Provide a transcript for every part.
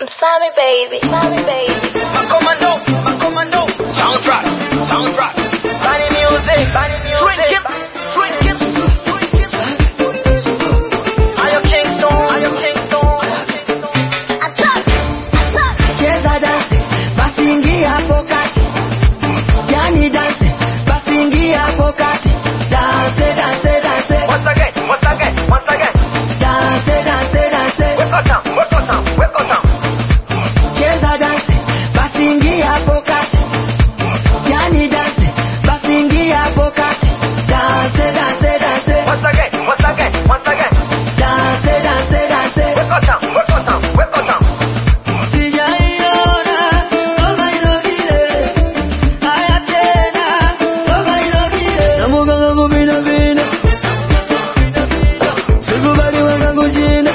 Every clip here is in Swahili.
Sammy baby, Sammy baby. My commando, soundtrack. Body music, Swing it. Are you Kingston? Attack. Cheza dance, basi ingia hapo kati. Yani dance, basi ingia hapo kati. Dance. Once again. Dance. Work out down. Cheza dance, basi ingia hapo kati. Yani dance, basi ingia hapo kati. Dance. Once again. Dance. Work out down. Sijaiona ngoma inogile. Haya tena, ngoma inogile. Na muganga kubina. Sikubali wangangu chini.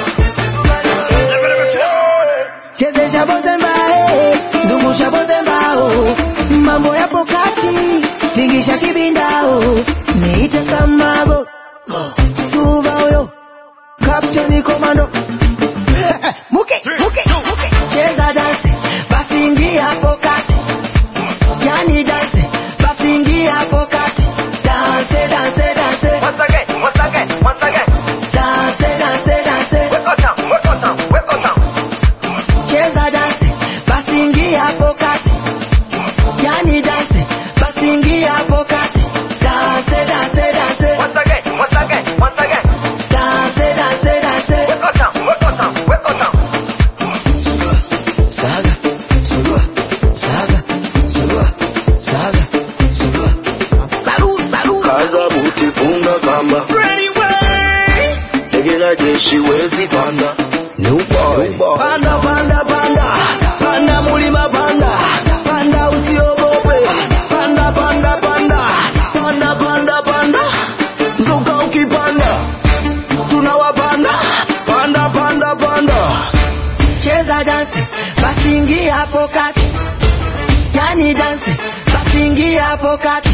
Chezesha boze mbae, zungusha boze mbao. Mambo yapo kati, tingisha kibindao. Niite Samago, Suva huyo, Captain Commando. Muke. Cheza dance, basi ingia hapo kati. Yani dance, basi ingia hapo kati. Dance. Once again. Dance. Work out down. Cheza dance, basi ingia hapo kati. Yani dance, basi ingia hapo kati. Dance. Once again. Dance. Work out down. Saga, Sulua. Salud. Kaza buti funga kamba, tegera jeshi wezi panda. New boy. Panda mulima panda. Panda usiogope. Panda. Mzuka ukipanda. Tunawapanda. Panda. Cheza dance, basi ingia hapo kati. Yani dance, basi ingia hapo kati.